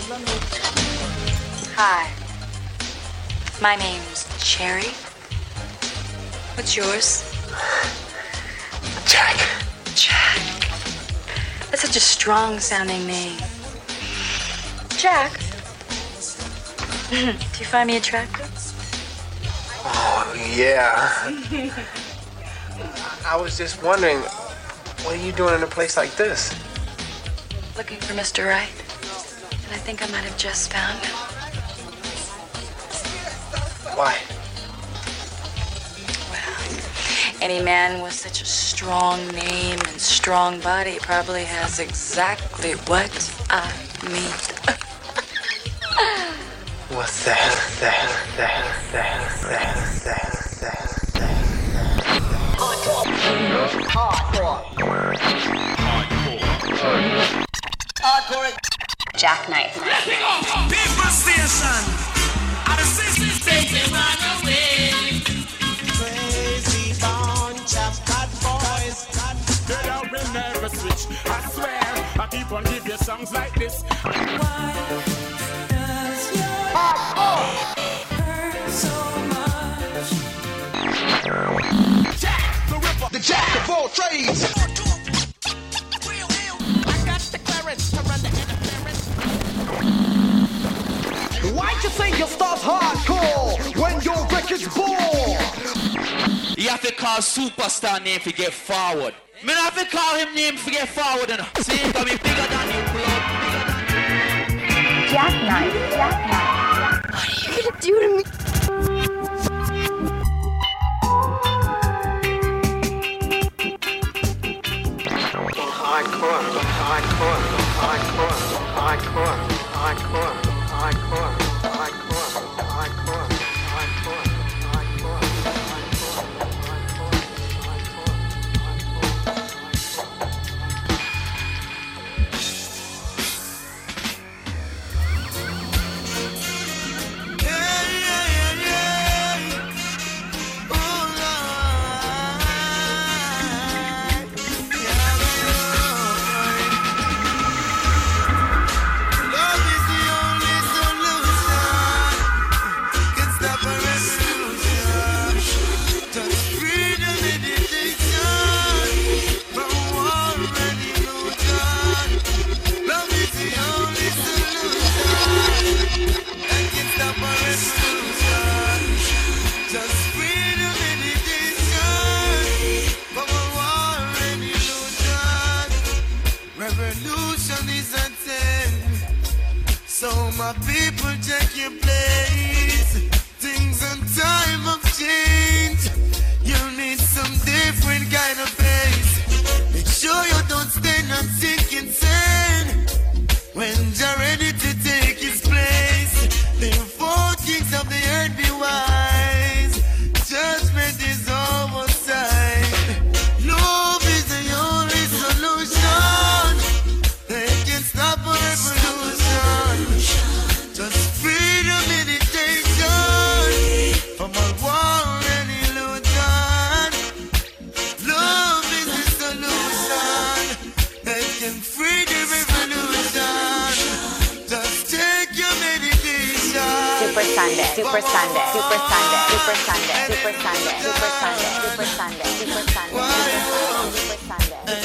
Hi. My name's Cherry. What's yours? Jack. Jack. That's such a strong-sounding name. Jack. Do you find me attractive? Oh, yeah. I was just wondering, what are you doing in a place like this? Looking for Mr. Right. And I think I might have just found him. Why? Well, any man with such a strong name and strong body probably has exactly what I need. What's that? Hardcore. Jackknife. People station. At the sisters taking on away. Crazy bunch of bad boys. Girl, I will never switch. I swear, I keep on give you songs like this. Why does your heart hurt so much? Jack the Ripper, the Jack of all trades. I got the clearance to run the interference. Why'd you say you start hardcore when your record's born? You have to call superstar name to get forward. Me not have to call him name to get forward. See, he's gonna be bigger than you, blood. Jackknife. What are you gonna do to me? My people, take your place. Things and time have changed. You'll need some different kind of pace. Make sure you don't stand and sink insane. When you're ready to take his place, the four kings of the earth be wise. Judgment is oversight. Love is the only solution. They can stop a revolution. Just freedom meditation from all war and illusion. Love is the solution that can free the revolution. Just take your meditation. Super Sunday. Super Sunday. Super Sunday. Super Sunday. Super Sunday. Super Sunday. Super Sunday. Super Sunday. Super Sunday.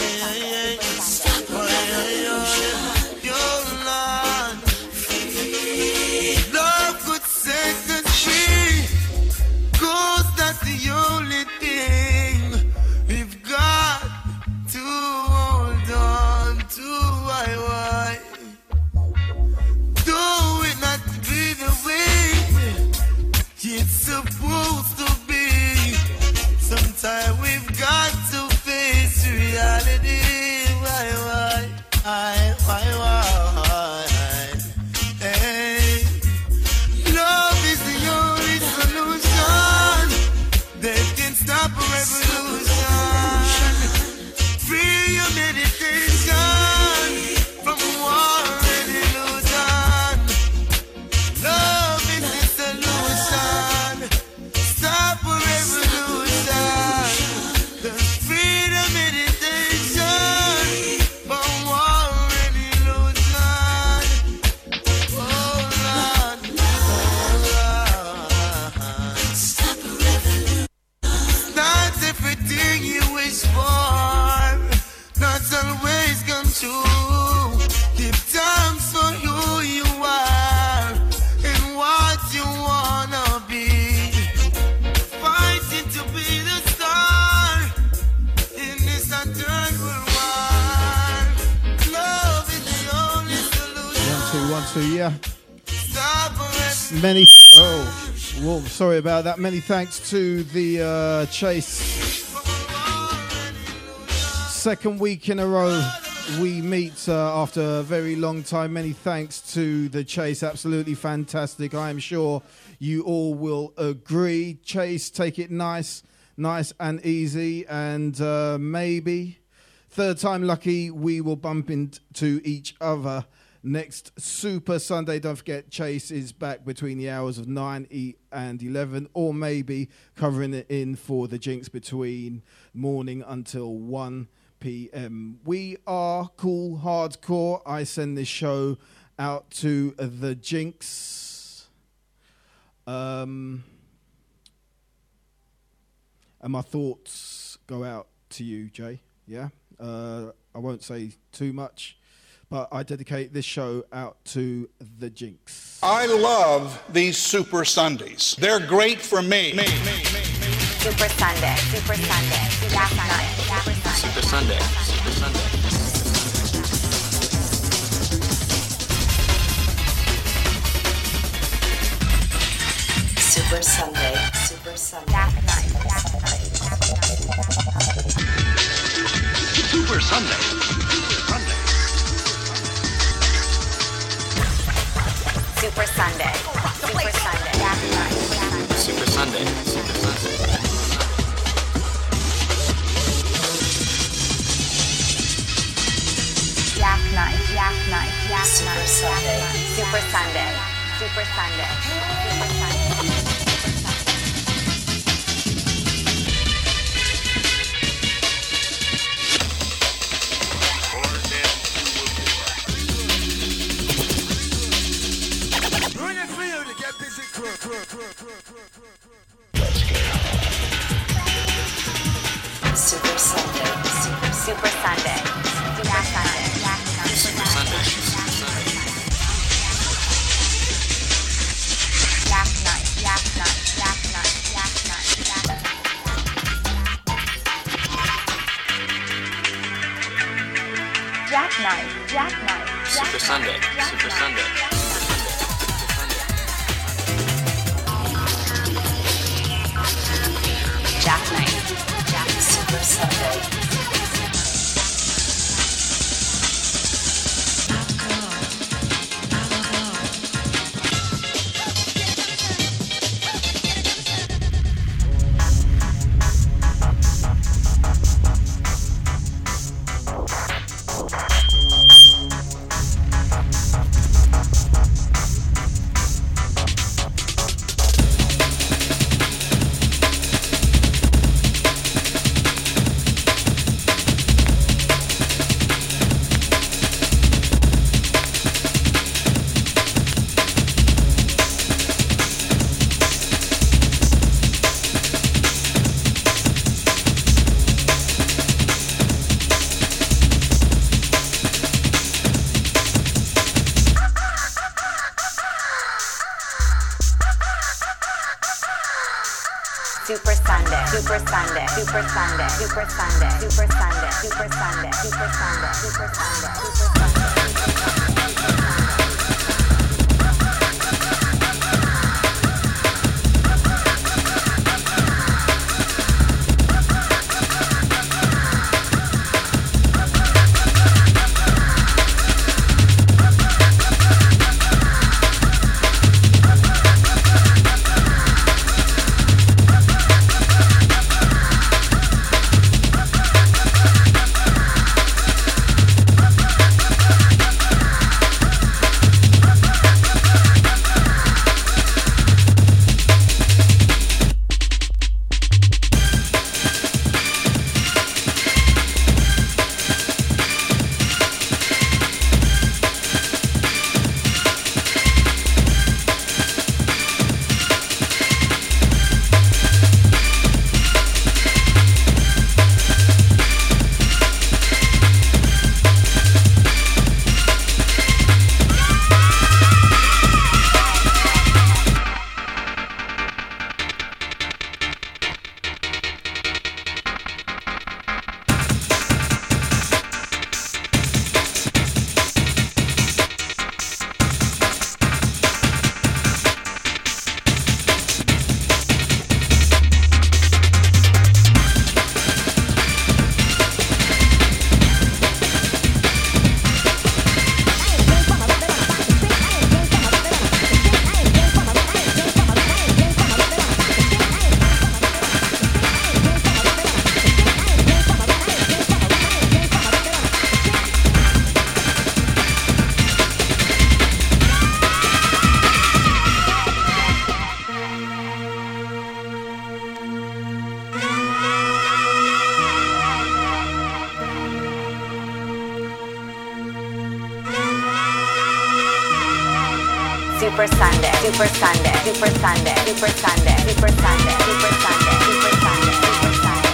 Love could set us free, 'cause that's the only thing we've got to hold on to. Why? Though it not be the way it's supposed to be, sometimes we've got to face 1 2, yeah. Sorry about that. Many thanks to the Chase. Second week in a row we meet after a very long time. Many thanks to the Chase. Absolutely fantastic. I am sure you all will agree. Chase, take it nice and easy, and maybe third time lucky we will bump into each other next Super Sunday. Don't forget, Chase is back between the hours of 9 and 11, or maybe covering it in for the Jinx between morning until 1 p.m. We are Cool Hardcore. I send this show out to the Jinx. And my thoughts go out to you, Jay. Yeah? I won't say too much, but I dedicate this show out to the Jinx. I love these Super Sundays. They're great for me. Super Sunday, Super Sunday, last night, Super Sunday, Super Sunday. Super Sunday, Super Sunday, last night, Super Sunday. Super Sunday, Super Sunday, last night, Super Sunday, Super Sunday. last night, Super Sunday, Super Sunday, Super Sunday, Super Sunday. Super Sunday, Super Sunday, last night, Super Sunday, Super Sunday. last night. Jackknife. Super Sunday, Super Sunday. Jackknife, Super Sunday. Super Sunday, Super Sunday, Super Sunday, Super Sunday, Super Sunday, Super Sunday, Super Sunday, Super Sunday, Super Sunday. Super Sunday, Super Sunday, Super Sunday, Super Sunday, Super Sunday, Super Sunday, Super Sunday, Super Sunday.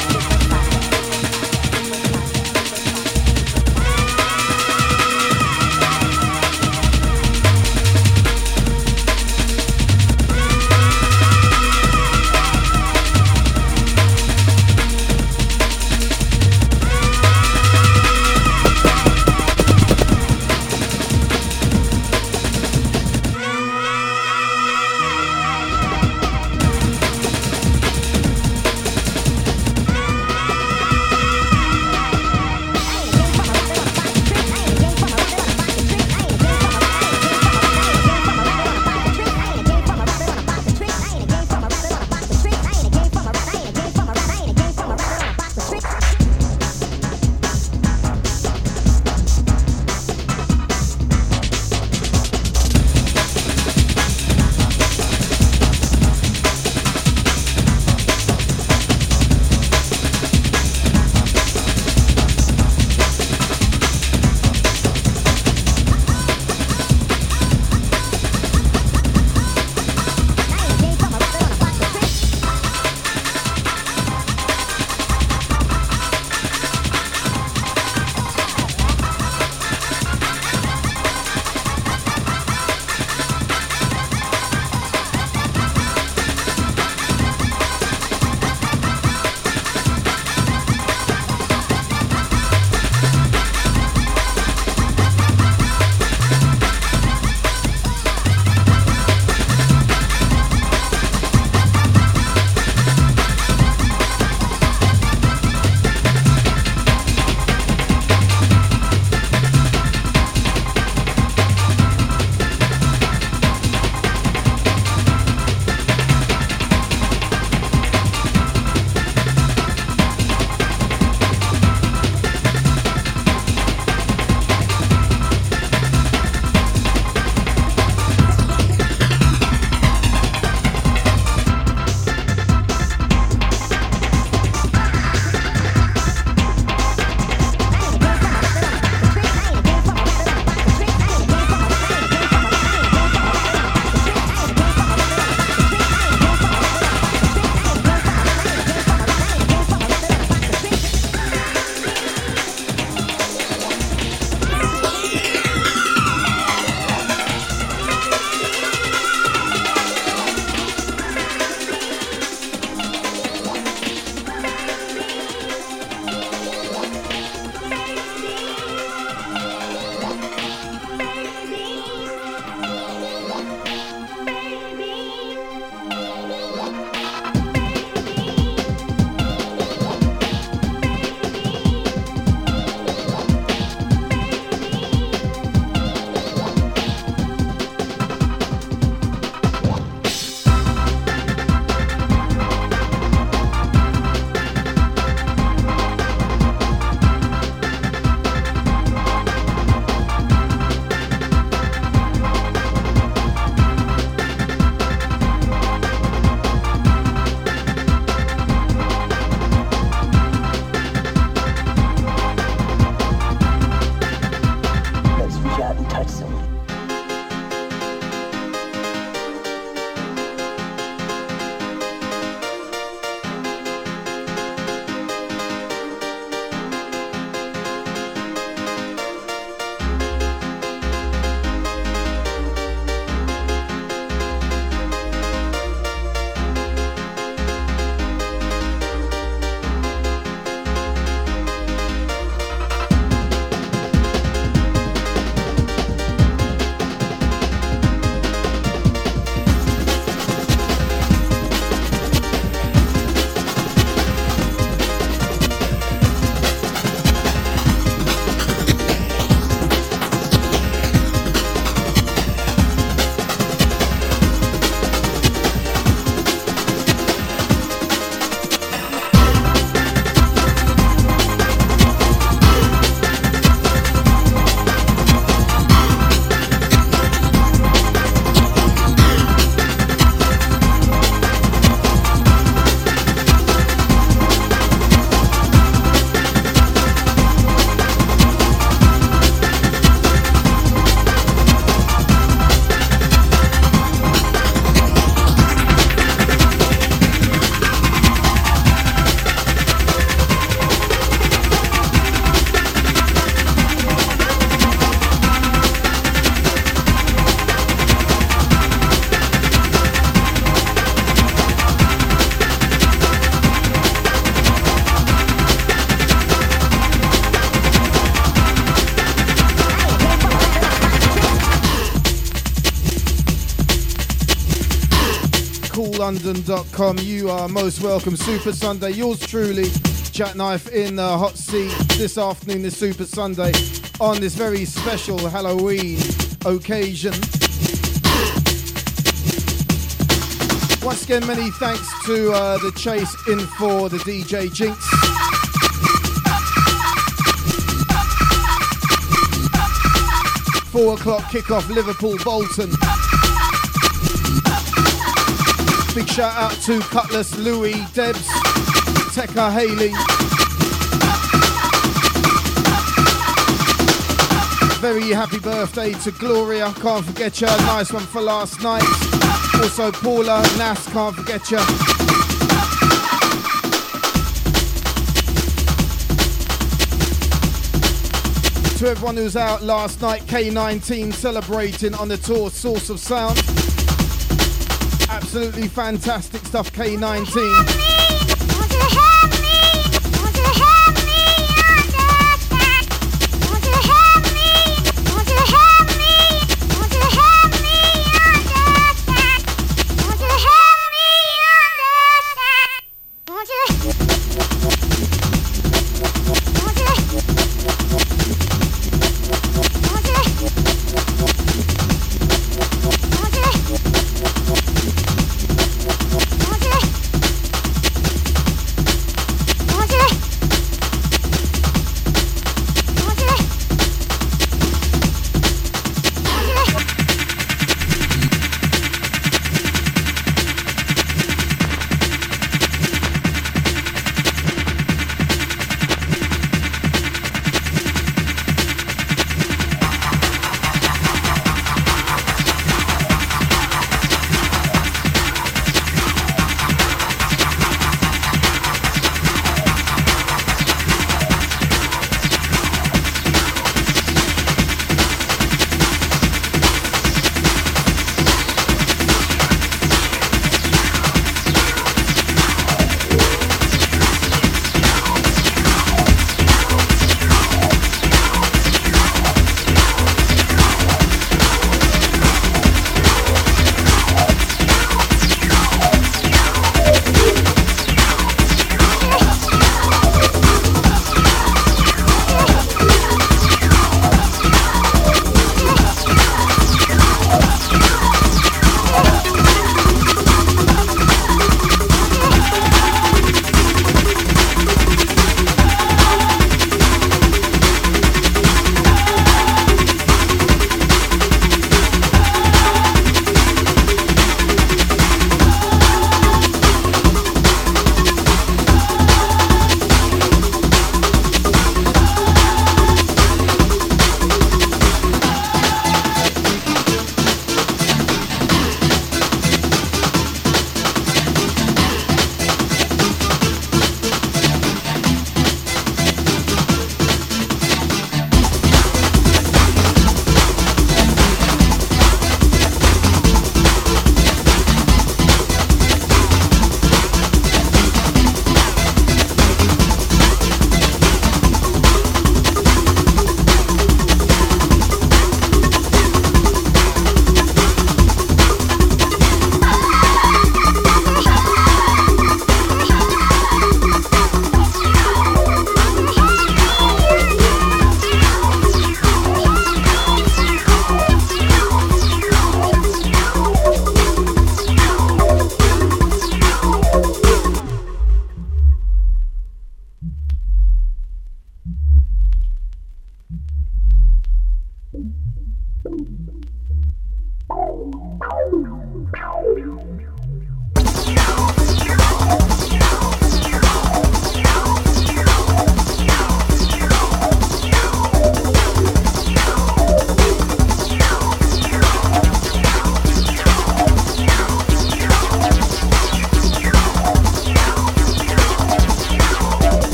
london.com. You are most welcome. Super Sunday, yours truly, Jackknife in the hot seat this afternoon, this Super Sunday, on this very special Halloween occasion. Once again, many thanks to the Chase in for the DJ Jinx. Four o'clock kickoff, Liverpool Bolton. Big shout out to Cutlass, Louis, Debs, Tekka, Haley. Very happy birthday to Gloria, can't forget ya. Nice one for last night. Also Paula, Nas, can't forget ya. To everyone who was out last night, K19 celebrating on the tour, Source of Sound. Absolutely fantastic stuff, K19.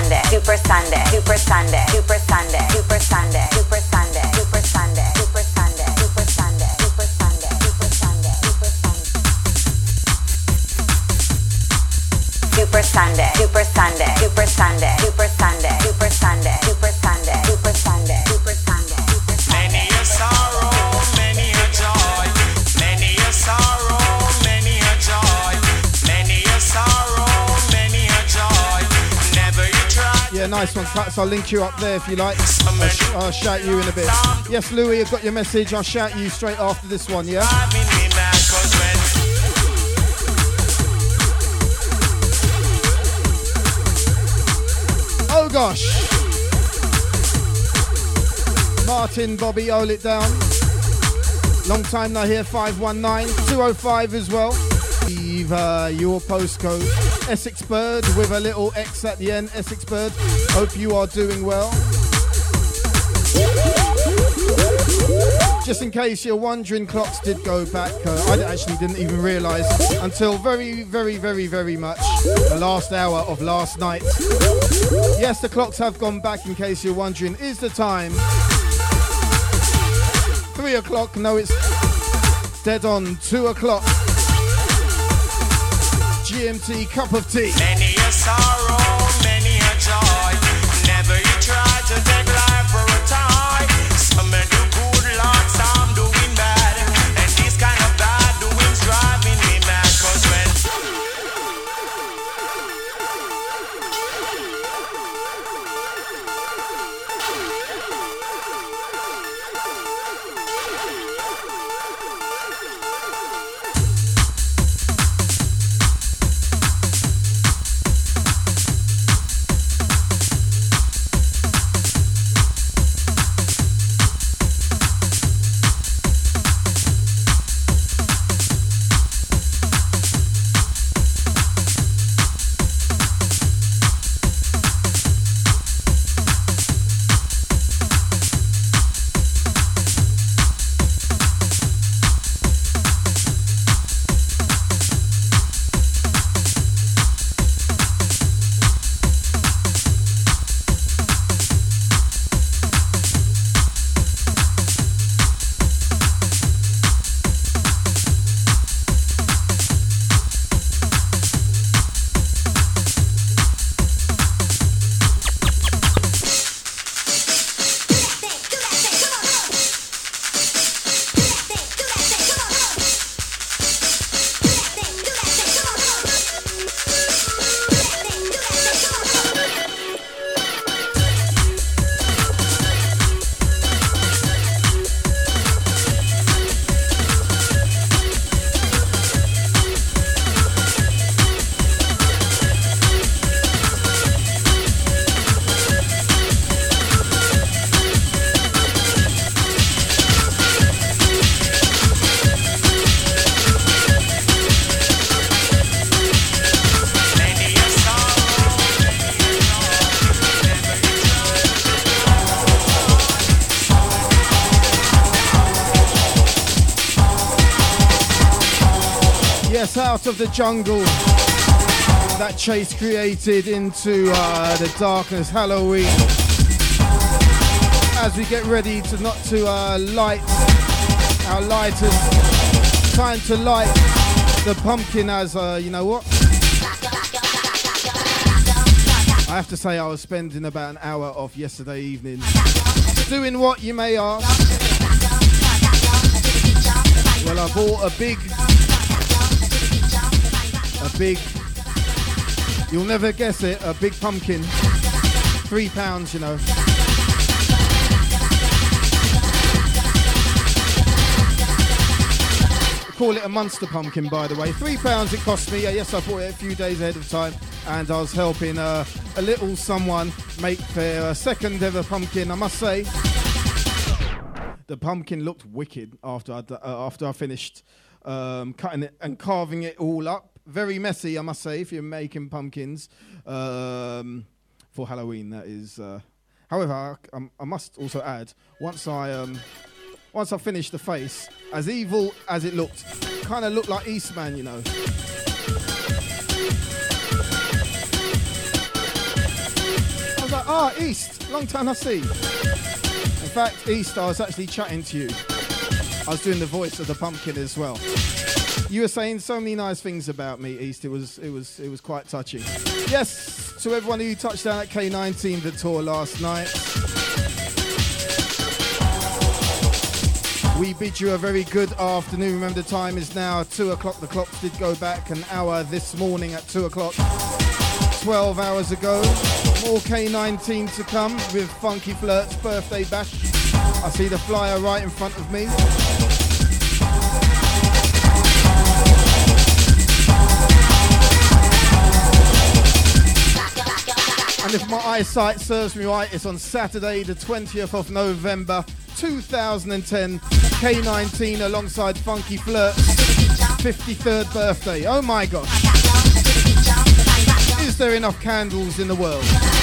Sunday, Super Sunday, Super Sunday, Super Sunday, Super Sunday, Super Sunday, Super Sunday, Super Sunday, Super Sunday, Super Sunday, Super Sunday, Super Sunday, Super Sunday, Super Sunday, Super Sunday, Super Sunday, Super Sunday, Super Sunday, Super Sunday. Many a sorrow, many a joy. Many a sorrow, many a joy. Many a sorrow, many a joy. Never you try. Yeah, nice one, Cuts. I'll link you up there if you like. I'll shout you in a bit. Yes, Louis, I've got your message. I'll shout you straight after this one, yeah? Oh gosh. Martin, Bobby, hold it down. Long time no here, 519 205 as well. Leave your postcode. Essex Bird with a little X at the end. Essex Bird. Hope you are doing well. Just in case you're wondering, clocks did go back. I actually didn't even realise until very much the last hour of last night. Yes, the clocks have gone back, in case you're wondering. Is the time 3 o'clock? No, it's dead on 2 o'clock. GMT cup of tea. Many a sorrow, many a joy. Never you try to take life for a toy. Some do good, Lord, some doing bad. And these kind of bad doings driving me mad. 'Cause when Out of the jungle that Chase created into the darkness, Halloween, as we get ready to light our lighters. Time to light the pumpkin, as you know what, I have to say I was spending about an hour of yesterday evening doing what, you may ask. Well, I bought a big, you'll never guess it, a big pumpkin. £3, you know. Call it a monster pumpkin, by the way. £3 it cost me. Yes, I bought it a few days ahead of time, and I was helping a little someone make their second ever pumpkin. I must say, the pumpkin looked wicked after I finished cutting it and carving it all up. Very messy, I must say, if you're making pumpkins for Halloween, that is. However, I must also add, once I finished the face, as evil as it looked, kind of looked like Eastman, you know. was like, East, long time no see. In fact, East, I was actually chatting to you. I was doing the voice of the pumpkin as well. You were saying so many nice things about me, East. It was quite touching. Yes, to everyone who touched down at K19 the tour last night. We bid you a very good afternoon. Remember, the time is now 2 o'clock. The clocks did go back an hour this morning at 2 o'clock. 12 hours ago. More K19 to come with Funky Flirt's birthday bash. I see the flyer right in front of me. And if my eyesight serves me right, it's on Saturday, the 20th of November, 2010, K19 alongside Funky Flirt's 53rd birthday. Oh my gosh. Is there enough candles in the world?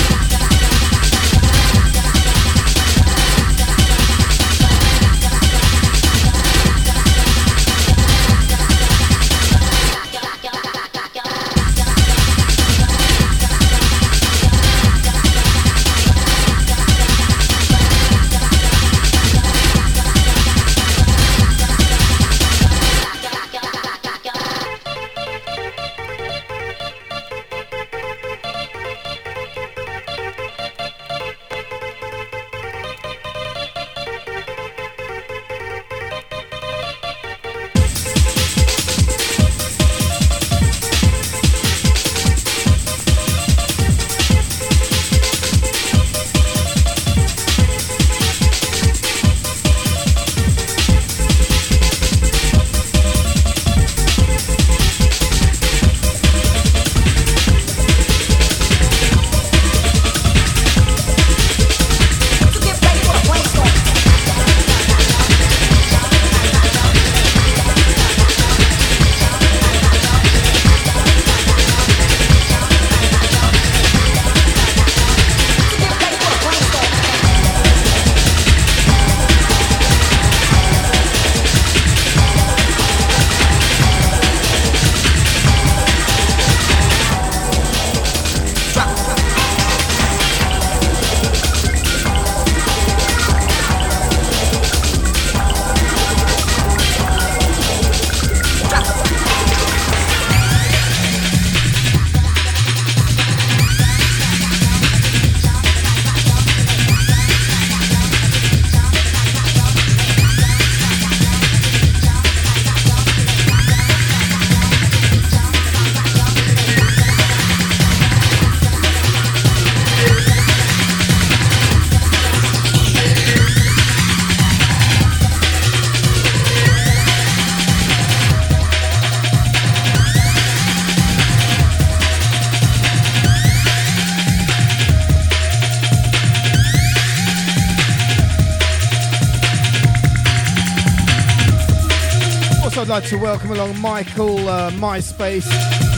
I'd like to welcome along Michael, MySpace,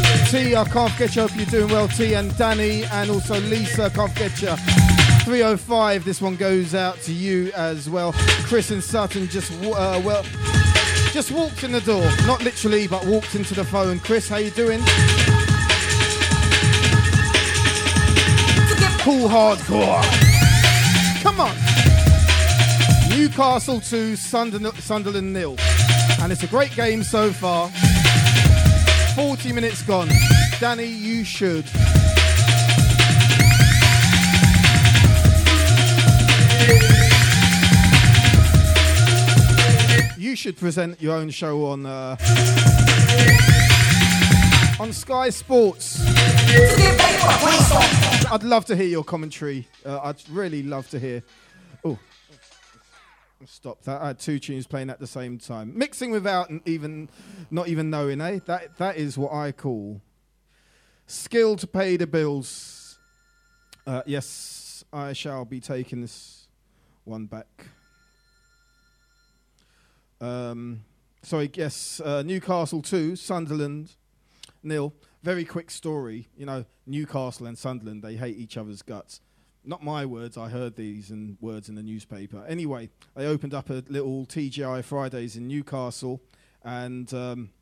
T, I can't forget you, hope you're doing well, T, and Danny, and also Lisa, can't forget you. 305, this one goes out to you as well. Chris and Sutton just walked in the door, not literally, but walked into the phone. Chris, how you doing? Cool hardcore. Come on. Newcastle 2, Sunderland 0. And it's a great game so far. 40 minutes gone. Danny, you should. You should present your own show on Sky Sports. I'd love to hear your commentary. I'd really love to hear. Oh. Stop that. I had two tunes playing at the same time. Mixing without not even knowing, eh? That is what I call skill to pay the bills. Yes, I shall be taking this one back. Newcastle 2, Sunderland 0. Very quick story. You know, Newcastle and Sunderland, they hate each other's guts. Not my words, I heard these words in the newspaper. Anyway, they opened up a little TGI Fridays in Newcastle, and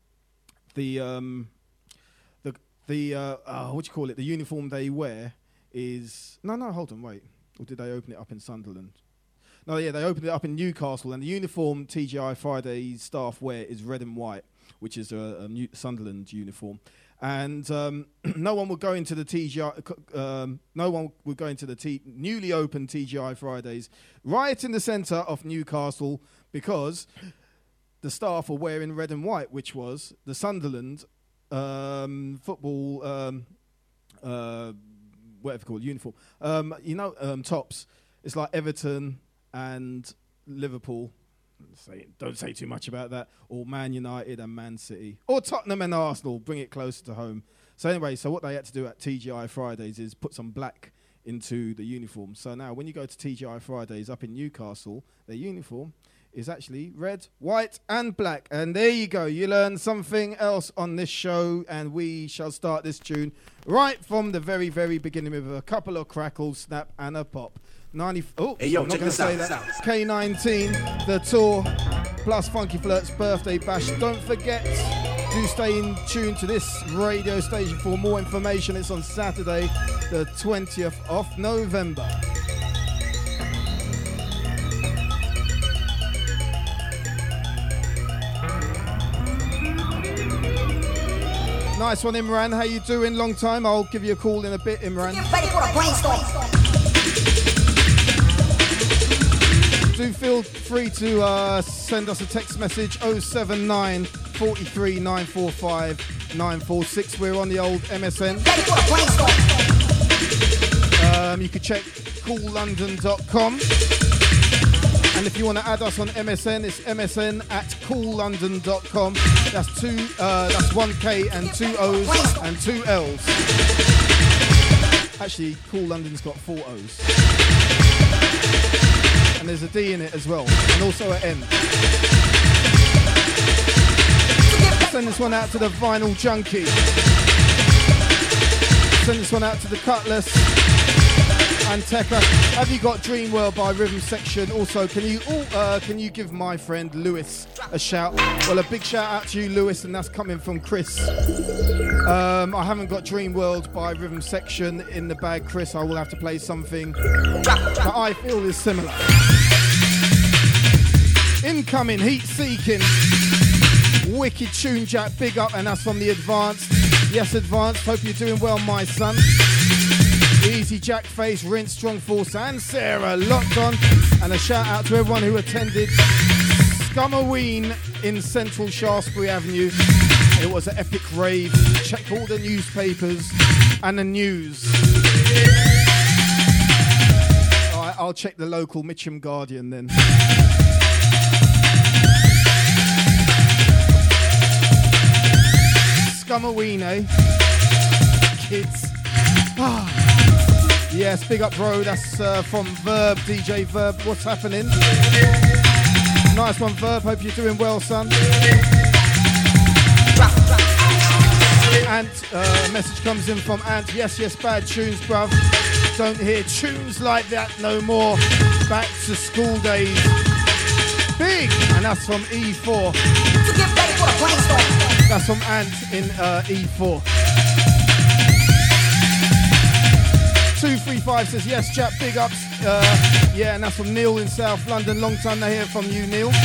the uniform they wear is... No, hold on, wait. Or did they open it up in Sunderland? No, yeah, they opened it up in Newcastle, and the uniform TGI Friday staff wear is red and white, which is a Sunderland uniform. And no one would go into the TGI. No one would go into the newly opened TGI Fridays right in the centre of Newcastle because the staff were wearing red and white, which was the Sunderland football, whatever called uniform. Tops. It's like Everton and Liverpool. Don't say too much about that. Or Man United and Man City. Or Tottenham and Arsenal. Bring it closer to home. So anyway, what they had to do at TGI Fridays is put some black into the uniform. So now when you go to TGI Fridays up in Newcastle, their uniform is actually red, white and black. And there you go. You learn something else on this show. And we shall start this tune right from the very, very beginning with a couple of crackles, snap and a pop. Hey, yo, I'm not going to say that. K19, the tour, plus Funky Flirt's birthday bash. Don't forget, do stay in tune to this radio station for more information. It's on Saturday, the 20th of November. Nice one, Imran. How you doing? Long time. I'll give you a call in a bit, Imran. Get ready for a brainstorm. Do feel free to send us a text message 079 43 945 946. We're on the old MSN. You can check coollondon.com. And if you want to add us on MSN, it's msn@coollondon.com. That's 1K and 2 O's and 2 L's. Actually, Cool London's got 4 O's. And there's a D in it as well, and also an N. Send this one out to the Vinyl Junkie. Send this one out to the Cutlass and Tekka. Have you got Dream World by Rhythm Section? Also, can you give my friend Lewis a shout? Well, a big shout out to you, Lewis, and that's coming from Chris. I haven't got Dream World by Rhythm Section in the bag, Chris. I will have to play something that I feel is similar. Incoming, Heat Seeking. Wicked tune, Jack, big up, and that's from the Advanced. Yes, Advanced, hope you're doing well, my son. Easy, Jack Face, Rinse, Strong Force, and Sarah locked on. And a shout out to everyone who attended Scummerween in Central Shaftesbury Avenue. It was an epic rave. Check all the newspapers and the news. All right, I'll check the local Mitcham Guardian then. Scummerween, eh? Kids. Yes, big up, bro. That's from Verb, DJ Verb. What's happening? Nice one, Verb. Hope you're doing well, son. Ant, message comes in from Ant. Yes, bad tunes, bruv. Don't hear tunes like that no more. Back to school days. Big! And that's from E4. That's from Ant in E4. 235 says, yes, chap, big ups. Yeah, and that's from Neil in South London. Long time to hear from you, Neil.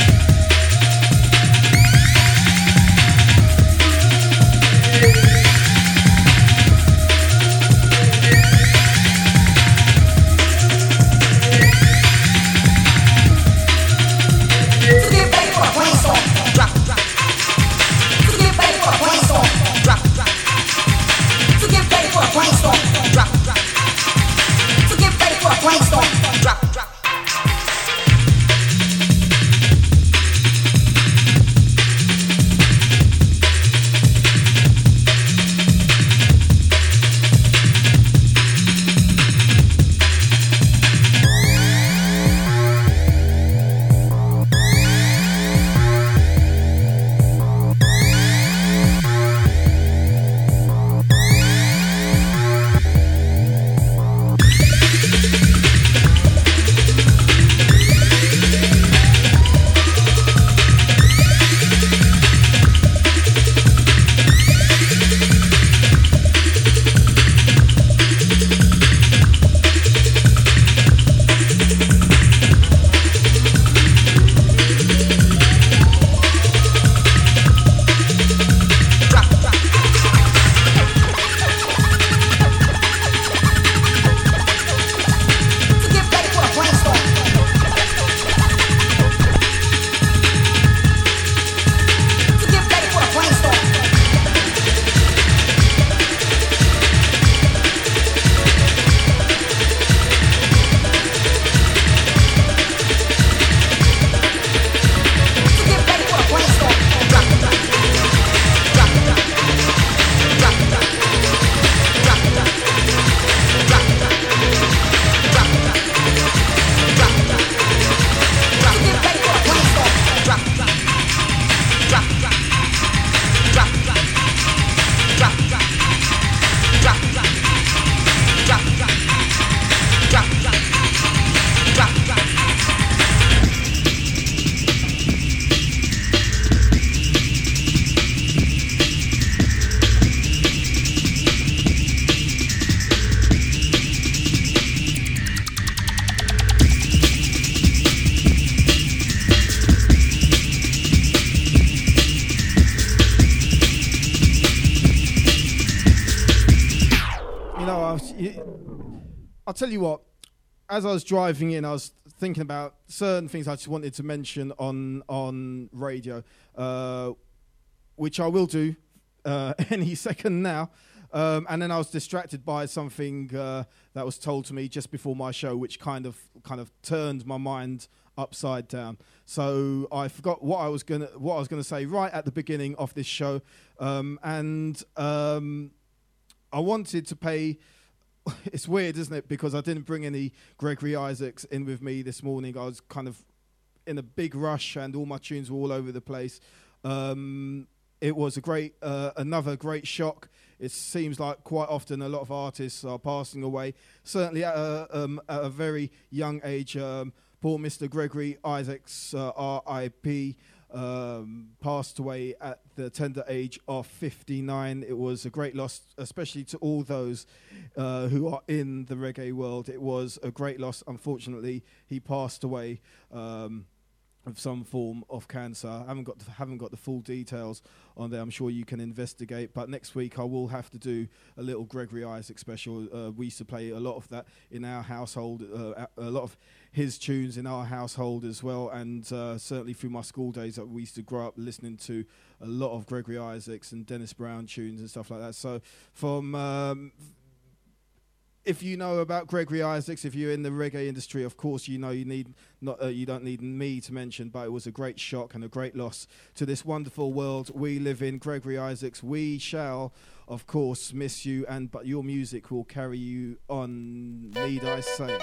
I'll tell you what. As I was driving in, I was thinking about certain things I just wanted to mention on radio, which I will do any second now. And then I was distracted by something that was told to me just before my show, which kind of turned my mind upside down. So I forgot what I was gonna say right at the beginning of this show, and I wanted to pay. It's weird, isn't it? Because I didn't bring any Gregory Isaacs in with me this morning. I was kind of in a big rush, and all my tunes were all over the place. It was another great shock. It seems like quite often a lot of artists are passing away. Certainly at a very young age. Poor Mr. Gregory Isaacs, R.I.P., passed away at the tender age of 59. It was a great loss, especially to all those who are in the reggae world. It was a great loss. Unfortunately, he passed away of some form of cancer. I haven't got the full details on there. I'm sure you can investigate. But next week I will have to do a little Gregory Isaac special. We used to play a lot of that in our household, a lot of his tunes in our household as well. And certainly through my school days, we used to grow up listening to a lot of Gregory Isaacs and Dennis Brown tunes and stuff like that. So from if you know about Gregory Isaacs, if you're in the reggae industry, of course you know you don't need me to mention, but it was a great shock and a great loss to this wonderful world we live in. Gregory Isaacs, we shall, of course, miss you, but your music will carry you on, need I say.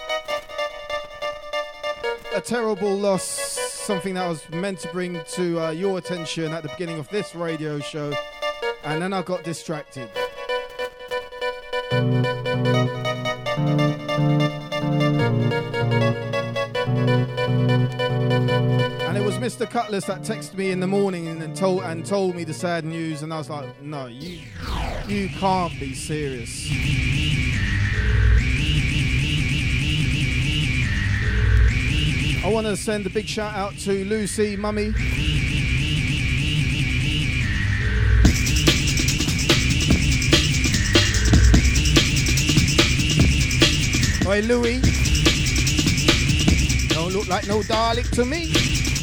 A terrible loss, something that I was meant to bring to your attention at the beginning of this radio show, and then I got distracted. And it was Mr. Cutlass that texted me in the morning and told me the sad news, and I was like, no, you can't be serious. I want to send a big shout out to Lucy, Mummy. Oi, Louis. Don't look like no Dalek to me.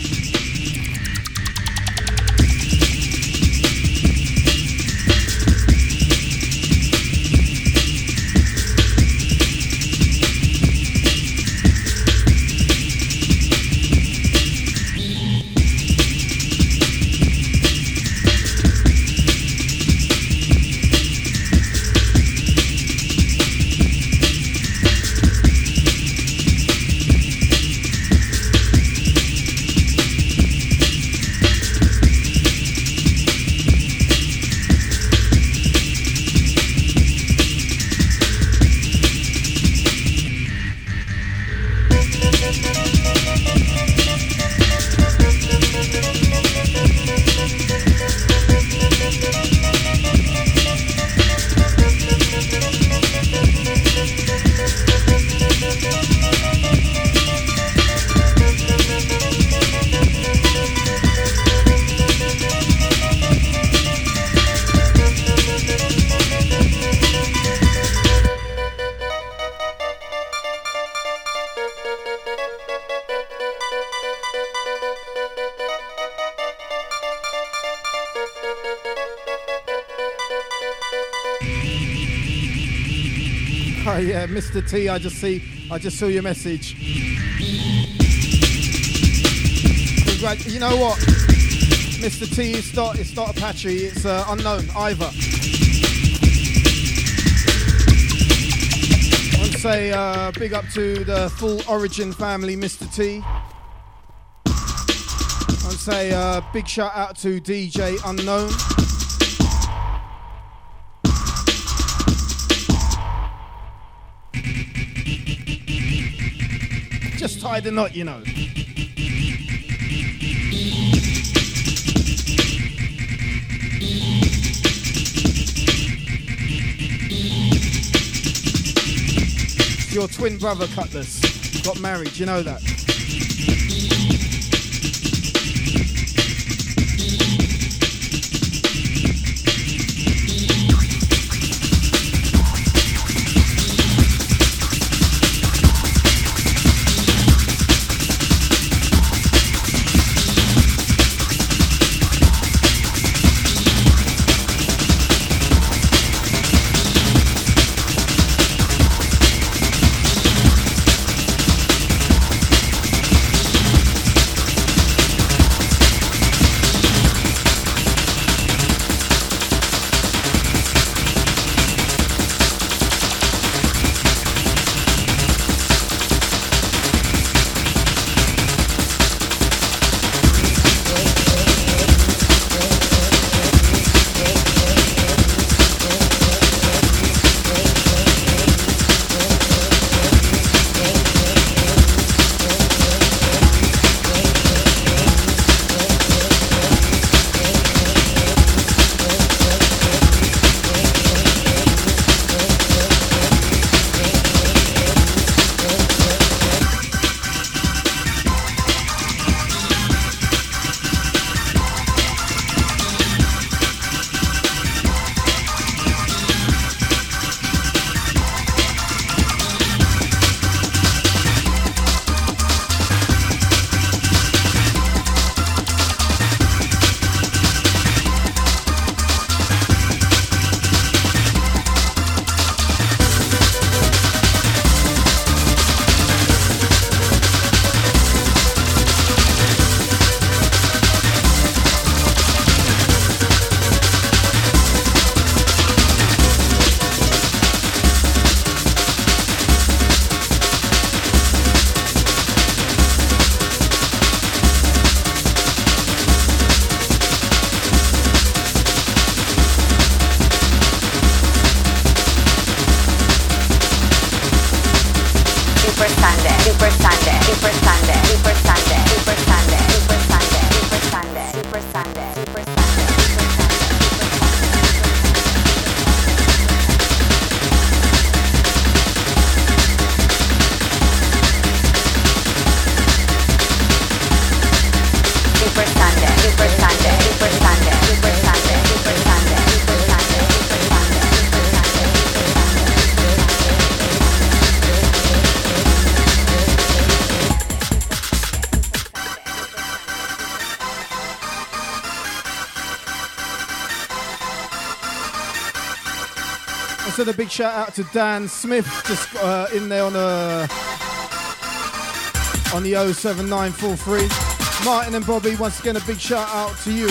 Oh yeah, Mr. T, I just saw your message. You know what? Mr. T, it's not Apache, it's unknown, Ivor. I want to say big up to the full Origin family, Mr. T. I want to say big shout out to DJ Unknown. Just tie the knot, you know. Your twin brother Cutlass got married, you know that. I said a big shout out to Dan Smith, just in there on the 07943. Martin and Bobby, once again a big shout out to you.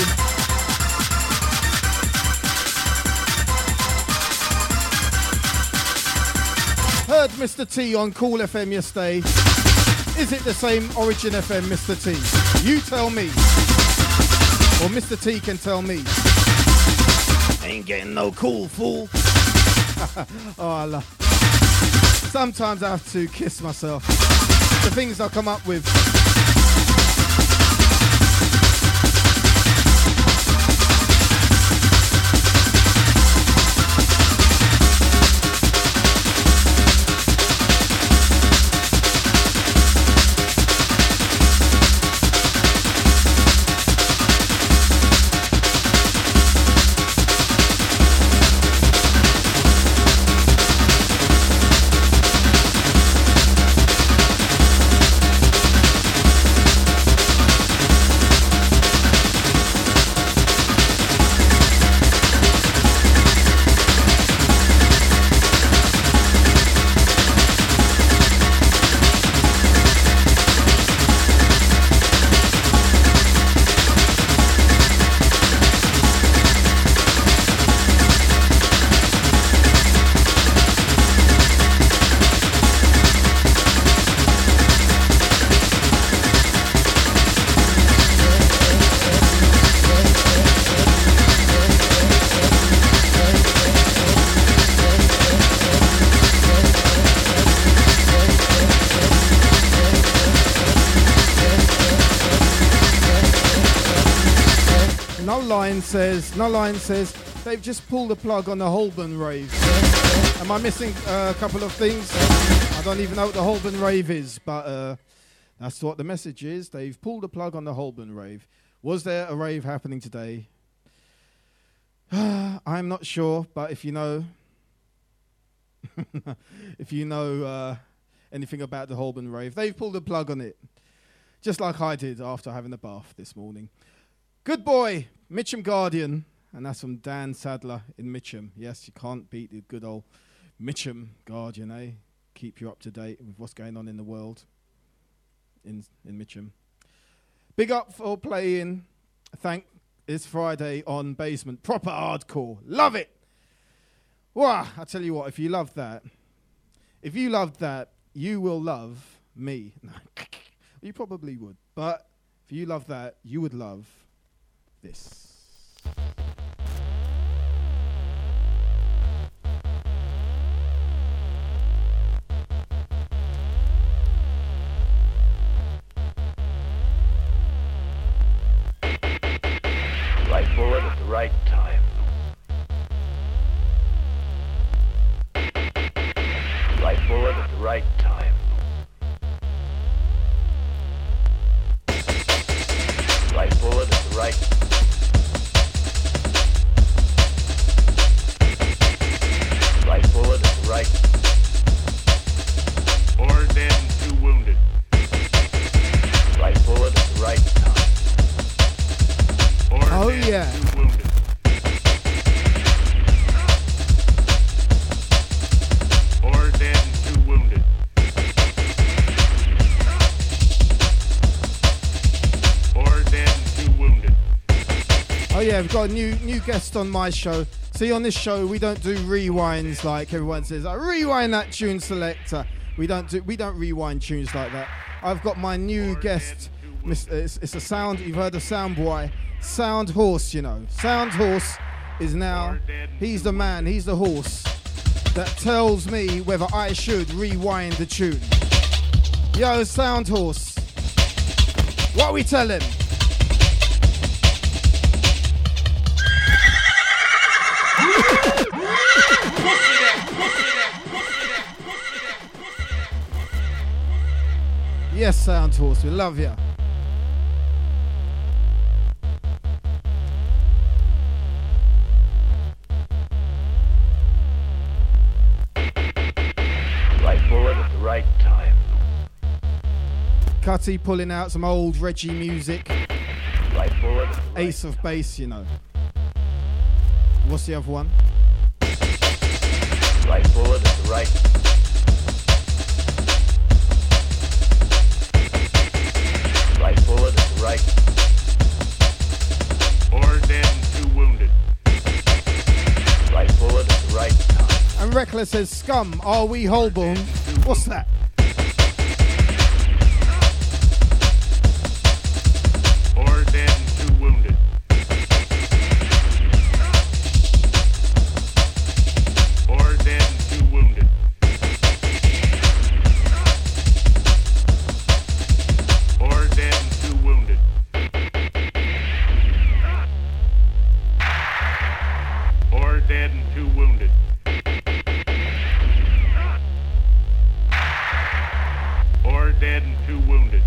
Heard Mr. T on Cool FM yesterday. Is it the same Origin FM, Mr. T? You tell me. Or Mr. T can tell me. Ain't getting no cool, fool. Oh, I love. Sometimes I have to kiss myself. The things I come up with. Nulline says they've just pulled the plug on the Holborn rave. Am I missing a couple of things? I don't even know what the Holborn rave is, but that's what the message is. They've pulled the plug on the Holborn rave. Was there a rave happening today? I'm not sure, but if you know, anything about the Holborn rave, they've pulled the plug on it, just like I did after having a bath this morning. Good boy, Mitcham Guardian, and that's from Dan Sadler in Mitcham. Yes, you can't beat the good old Mitcham Guardian, eh? Keep you up to date with what's going on in the world in Mitcham. Big up for playing. It's Friday on Basement. Proper hardcore. Love it. Wow, I tell you what, if you love that, you will love me. You probably would, but if you love that, you would love this. Right bullet at the right time. Right bullet at the right time. Right bullet at the right time. Right bullet at the right. 4 dead and 2 wounded. Right bullet at the right time. 4 Oh dead yeah. and 2 wounded. Dead and 2 wounded. Dead and 2 wounded. Oh yeah, we've got a new guest on my show. See, on this show we don't do rewinds like everyone says. I rewind that tune selector. We don't rewind tunes like that. I've got my new guest. It's a sound. You've heard of Sound Boy, Sound Horse. You know, Sound Horse is now. He's the man. He's the horse that tells me whether I should rewind the tune. Yo, Sound Horse, what we tell him? Yes, Sound Horse, we love you. Right time. Cutty pulling out some old Reggie music. Right bullet. Ace of Base, you know. What's the other one? Right forward, right. Right forward, right. 4 dead and 2 wounded. Right forward, right. And Reckless says, Scum, are we Holborn? What's that? Dead and 2 wounded. 4 dead and 2 wounded. 4 dead and 2 wounded. 4 dead and 2 wounded. 4 dead and 2 wounded.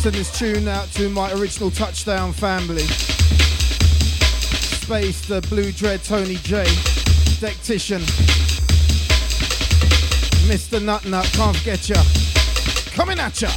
send this tune out to my original Touchdown family. Space, the Blue Dread, Tony J, Dectician, Mr. Nut Nut, can't forget ya. Coming at ya.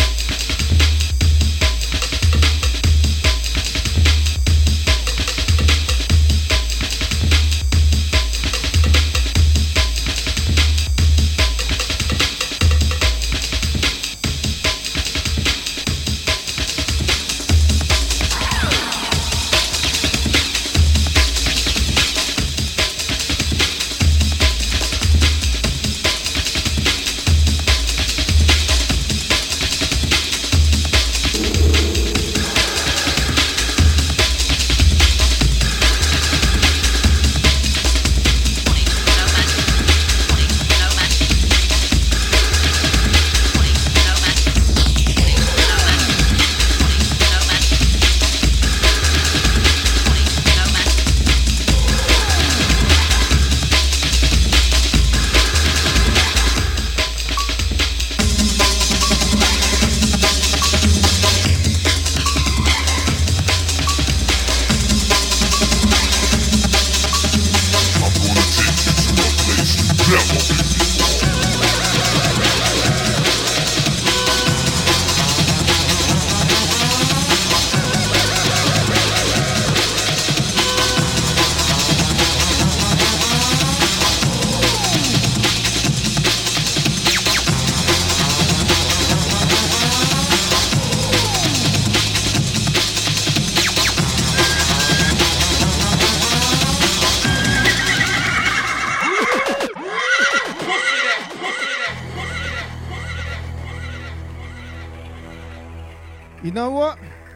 You know what?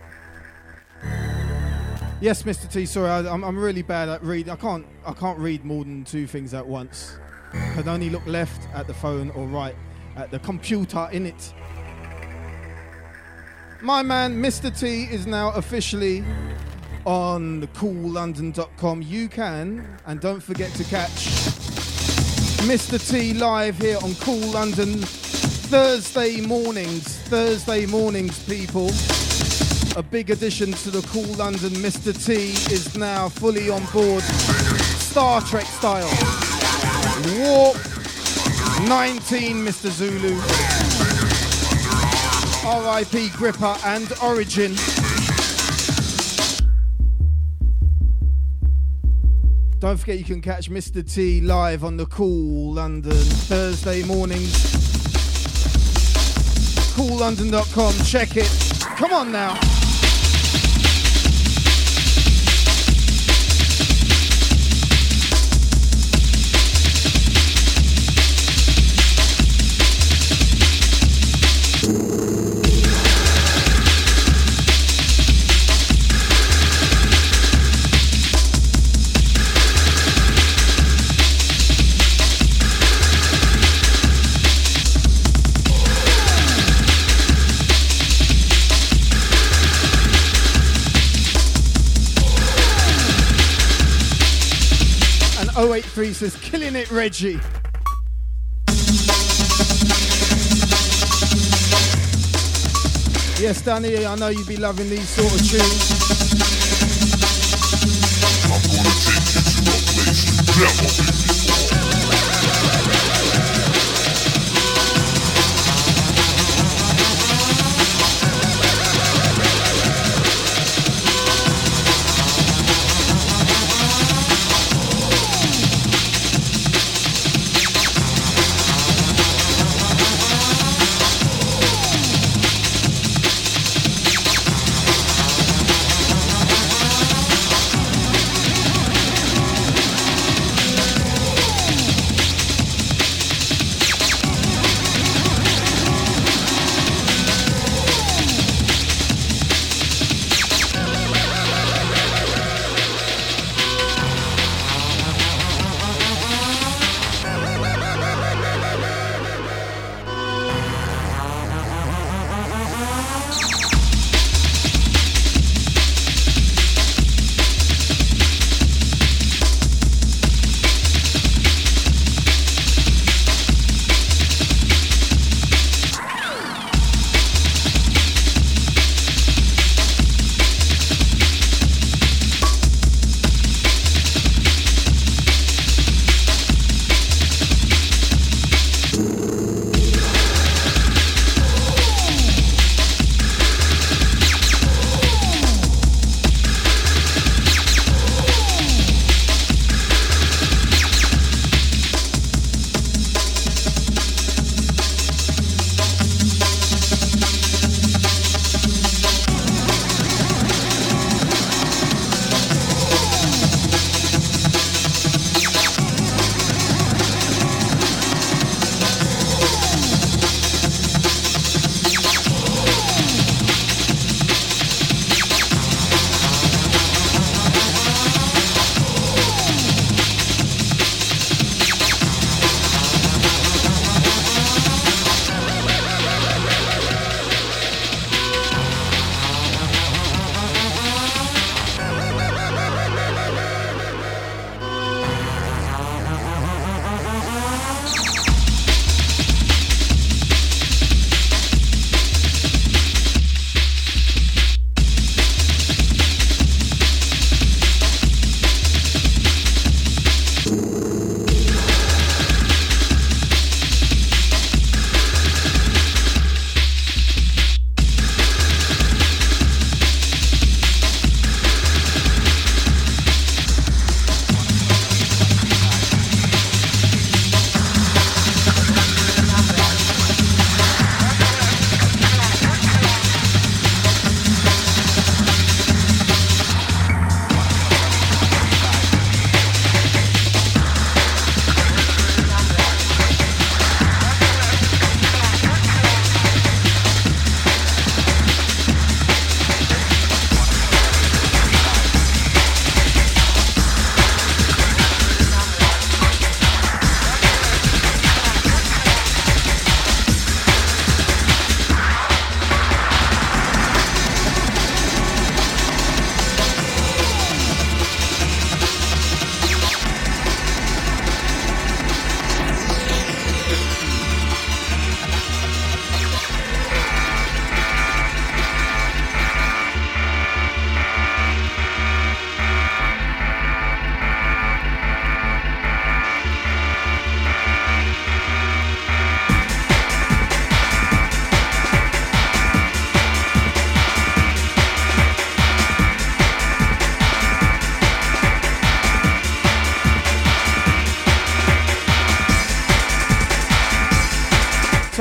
Yes, Mr. T. Sorry, I'm really bad at reading. I can't read more than two things at once. I can only look left at the phone or right at the computer in it. My man, Mr. T, is now officially on coollondon.com. You can, and don't forget to catch Mr. T live here on Cool London Thursday mornings, people. A big addition to the Cool London. Mr. T is now fully on board, Star Trek style. Warp 19, Mr. Zulu. R.I.P. Gripper and Origin. Don't forget you can catch Mr. T live on the Cool London Thursday mornings. coollondon.com, check it. Come on now. And 083 says, killing it, Reggie. Yes, Danny, I know you'd be loving these sort of tunes. I'm gonna take you to a place you never been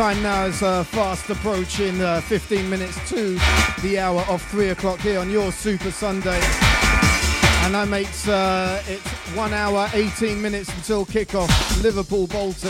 Time now is fast approaching 15 minutes to the hour of 3 o'clock here on your Super Sunday. And that makes it 1 hour, 18 minutes until kickoff. Liverpool-Bolton.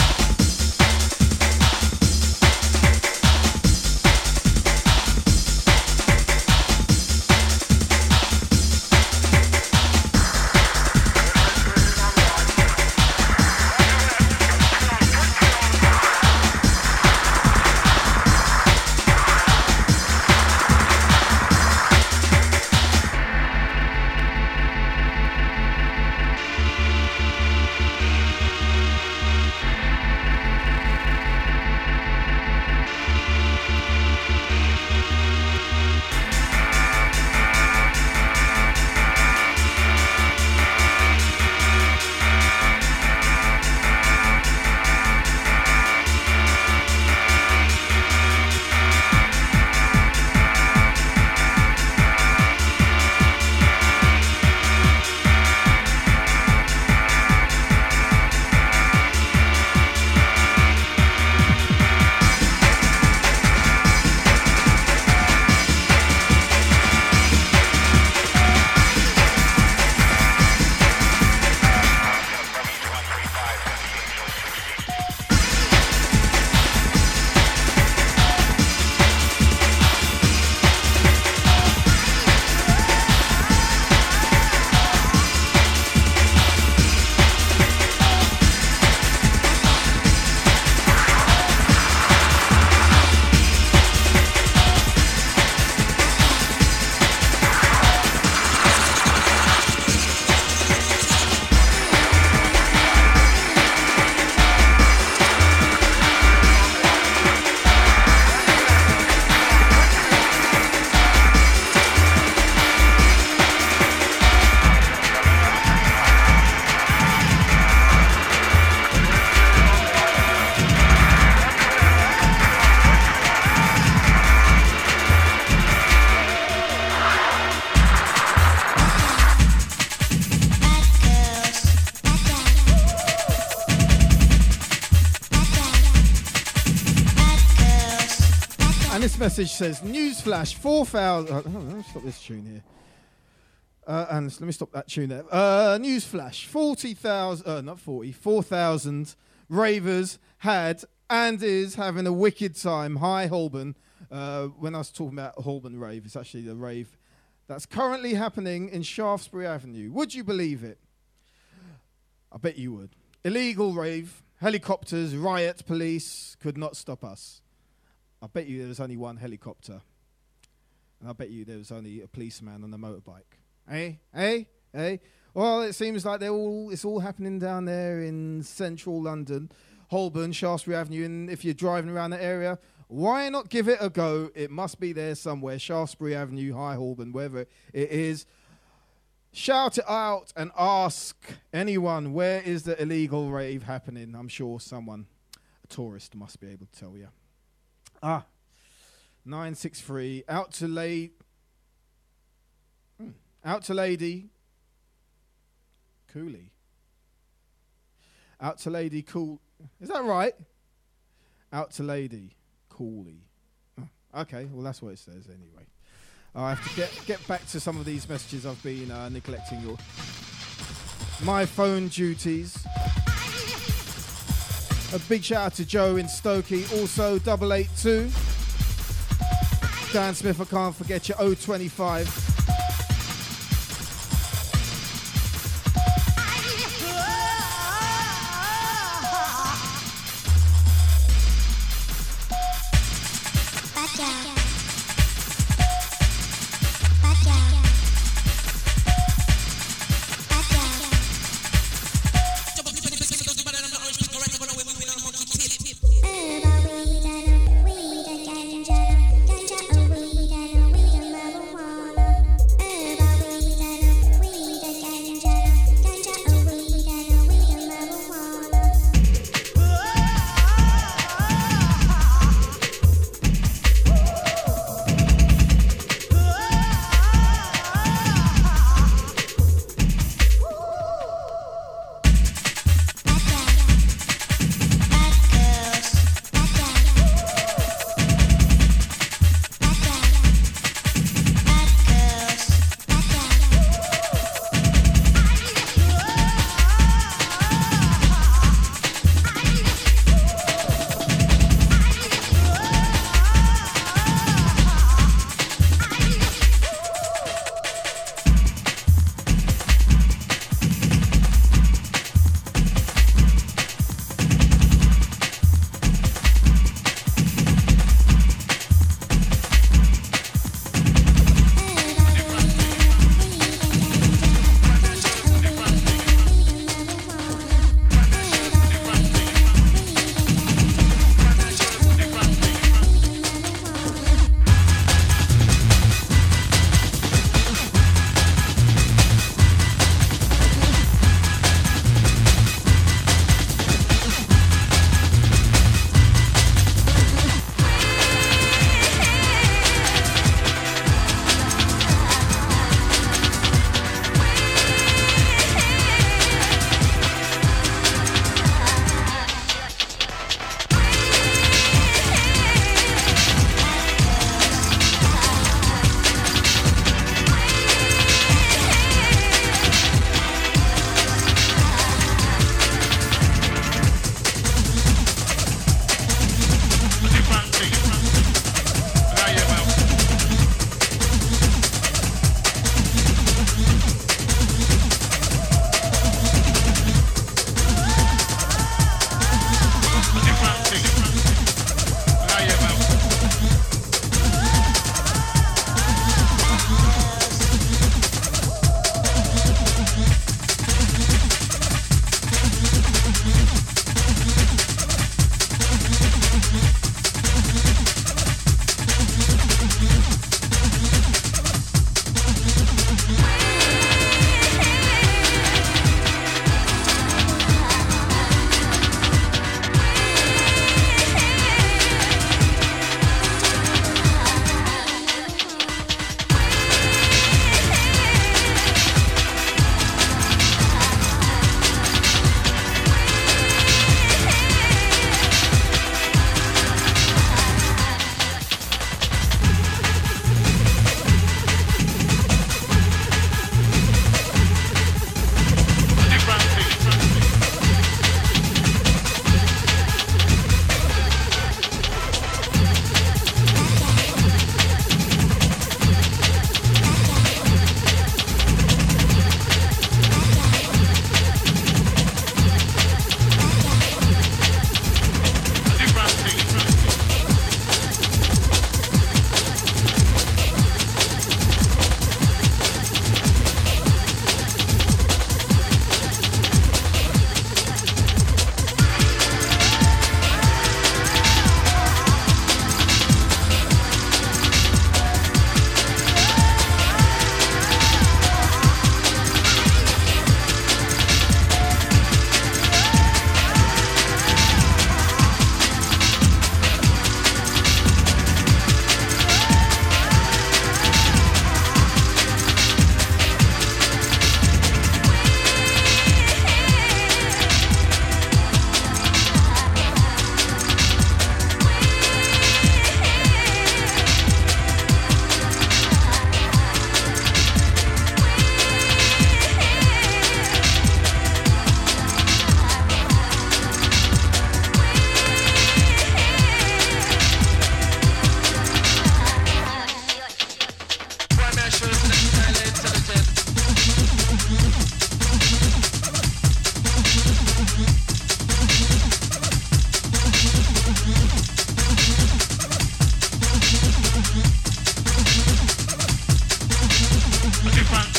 Message says, newsflash, 4,000... let me stop this tune here. And let me stop that tune there. Newsflash, 4,000 ravers had and is having a wicked time. Hi, Holborn. When I was talking about Holborn rave, it's actually the rave that's currently happening in Shaftesbury Avenue. Would you believe it? I bet you would. Illegal rave, helicopters, riot, police could not stop us. I bet you there was only one helicopter. And I bet you there was only a policeman on a motorbike. Eh? Well, it seems like it's all happening down there in central London, Holborn, Shaftesbury Avenue. And if you're driving around the area, why not give it a go? It must be there somewhere. Shaftesbury Avenue, High Holborn, wherever it is. Shout it out and ask anyone, where is the illegal rave happening? I'm sure someone, a tourist, must be able to tell you. 963, out to Lady Cooley. Out to Lady Cool. Is that right? Out to Lady Cooley. Okay, well that's what it says anyway. I have to get back to some of these messages. I've been neglecting my phone duties. A big shout out to Joe in Stokey. Also 882. Dan Smith, I can't forget you. 025.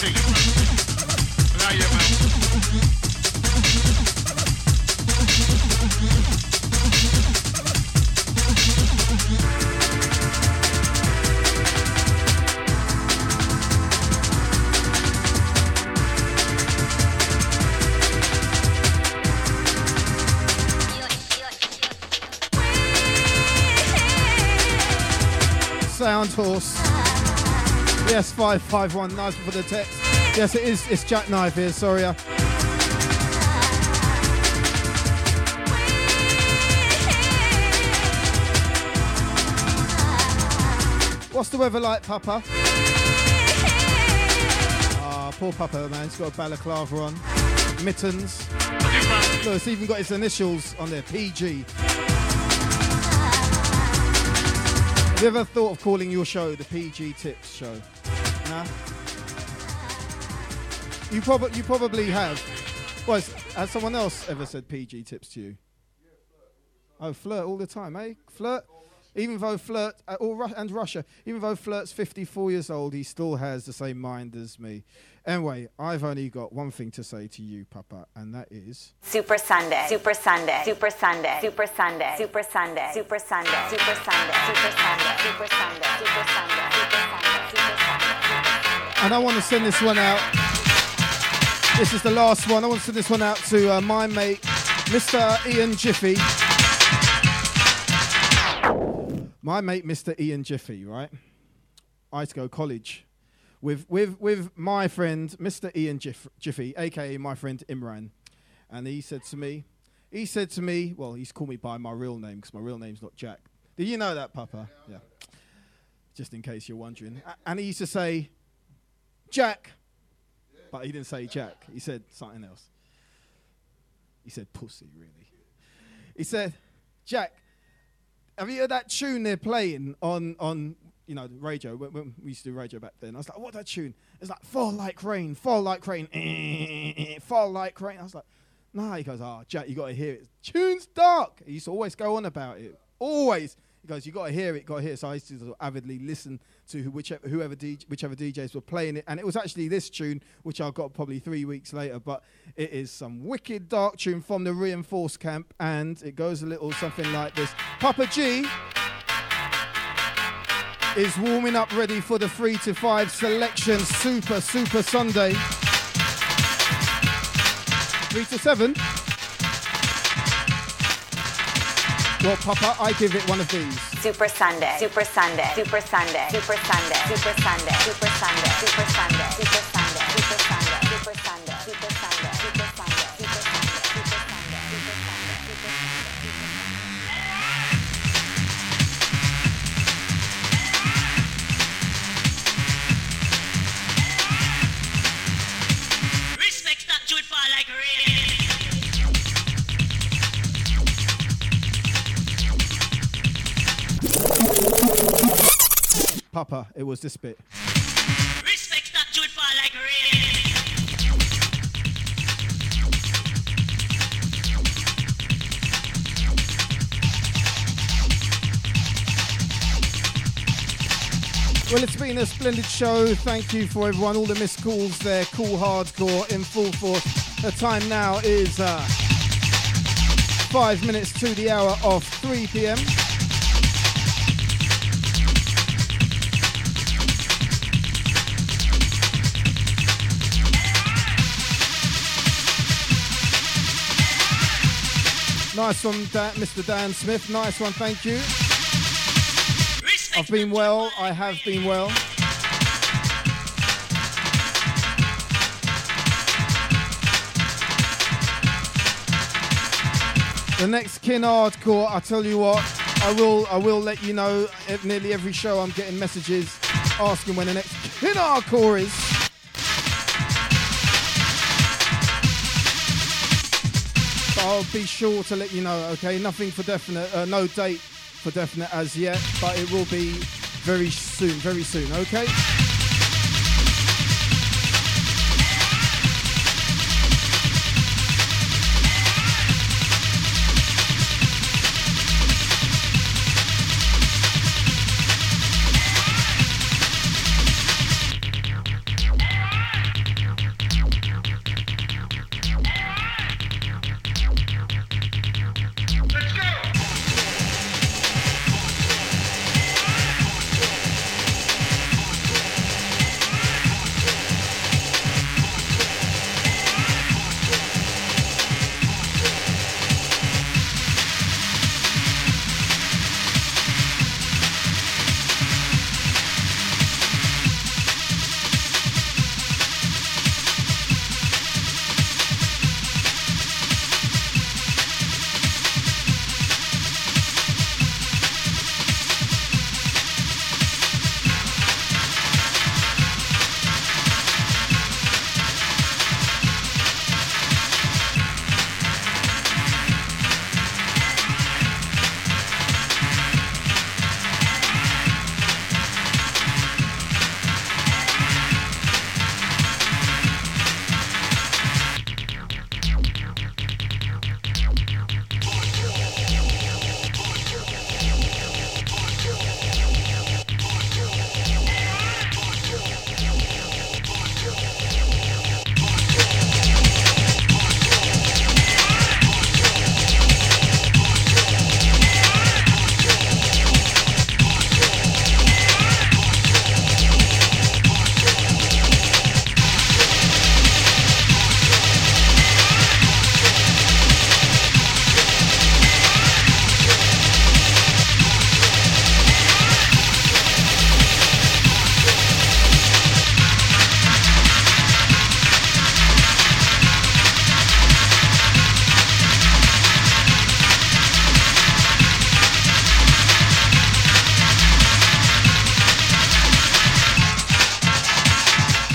thing. Now you man. Sound Horse. Yes, 551. Nice for the text. Yes, it is. It's Jackknife here. Sorry. What's the weather like, Papa? Poor Papa, man. He's got a balaclava on, mittens. Look, it's even got his initials on there. PG. Have you ever thought of calling your show the PG Tips Show? Nah? You probably have. Well, has someone else ever said PG Tips to you? Oh, Flirt all the time, eh? Flirt? Even though Flirt, and Russia, even though Flirt's 54 years old, he still has the same mind as me. Anyway, I've only got one thing to say to you, Papa, and that is... Super Sunday, Super Sunday, Super Sunday, Super Sunday, Super Sunday, Super Sunday, Super Sunday, Super Sunday, Super Sunday, Super Sunday, Super Sunday, Super Sunday. And I want to send this one out. This is the last one. I want to send this one out to my mate, Mr. Ian Jiffy. My mate, Mr. Ian Jiffy, right? I used to go to college with my friend, Mr. Ian Jiffy, a.k.a. my friend Imran. And he said to me, well, he's called me by my real name because my real name's not Jack. Did you know that, Papa? Yeah. Just in case you're wondering. And he used to say, Jack. But he didn't say Jack. He said something else. He said pussy, really. He said, Jack, have you heard that tune they're playing on the radio? When we used to do radio back then. I was like, what's that tune? It's like, fall like rain, fall like rain, fall like rain. I was like, nah. He goes, Jack, you got to hear it. Tune's dark. He used to always go on about it. Always. He goes, you got to hear it, got to hear it. So I used to sort of avidly listen to whichever DJs were playing it. And it was actually this tune, which I got probably 3 weeks later. But it is some wicked dark tune from the Reinforced Camp. And it goes a little something like this. Papa G is warming up ready for the 3 to 5 selection Super Sunday. 3 to 7. Well, Papa, I give it one of these. Super Sunday, Super Sunday, Super Sunday, Super Sunday, Super Sunday, Super Sunday, Super Sunday, Super Sunday, Super Sunday, Super Sunday, Super Sunday, Super Sunday, Super Sunday, Super Sunday, Super Sunday, Super Sunday. Respect that to it fall like rain. Papa, it was this bit. Respect that to it fall like rain. Well, it's been a splendid show. Thank you for everyone. All the missed calls there. Cool hardcore in full force. The time now is 5 minutes to the hour of 3 p.m. Nice one, Mr. Dan Smith. Nice one, thank you. I've been well. I have been well. The next Kin Hardcore, I tell you what, I will let you know. At nearly every show, I'm getting messages asking when the next Kin Hardcore is. I'll be sure to let you know, okay? Nothing for definite, no date for definite as yet, but it will be very soon, okay?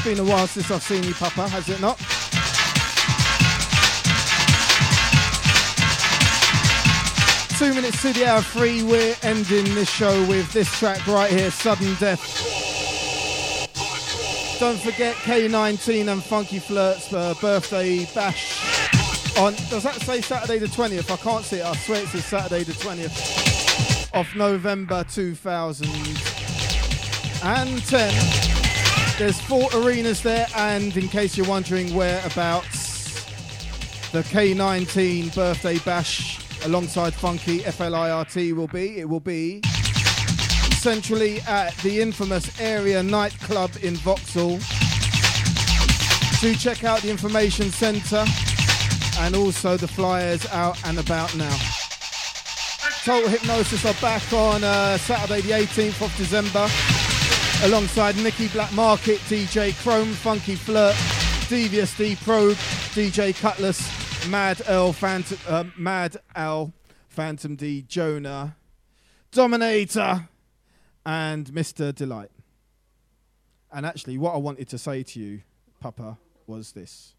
been a while since I've seen you, Papa, has it not? Two minutes to the hour 3, we're ending this show with this track right here, Sudden Death. Don't forget K19 and Funky Flirt's birthday bash on, does that say Saturday the 20th? I can't see it, I swear it says Saturday the 20th of November 2010. There's 4 arenas there, and in case you're wondering whereabouts the K19 birthday bash alongside Funky FLIRT will be, it will be centrally at the infamous Area Nightclub in Vauxhall. Do check out the information centre and also the flyers out and about now. Total Hypnosis are back on Saturday the 18th of December alongside Nicky Black Market, DJ Chrome, Funky Flirt, Devious D Probe, DJ Cutlass, Mad Al, Phantom D, Jonah, Dominator, and Mr. Delight. And actually, what I wanted to say to you, Papa, was this.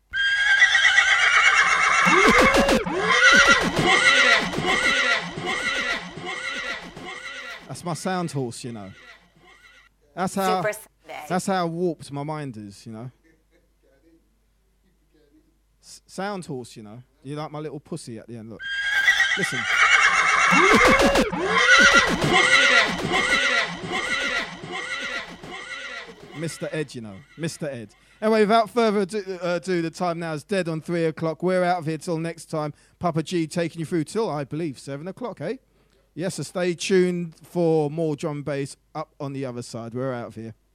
That's my sound horse, you know. That's how warped my mind is, you know. Sound horse, you know. You like my little pussy at the end, look. Listen. Mr. Ed, you know. Mr. Ed. Anyway, without further ado, the time now is dead on 3 o'clock. We're out of here till next time. Papa G taking you through till, I believe, 7 o'clock, eh? Yes, so stay tuned for more drum bass up on the other side. We're out of here.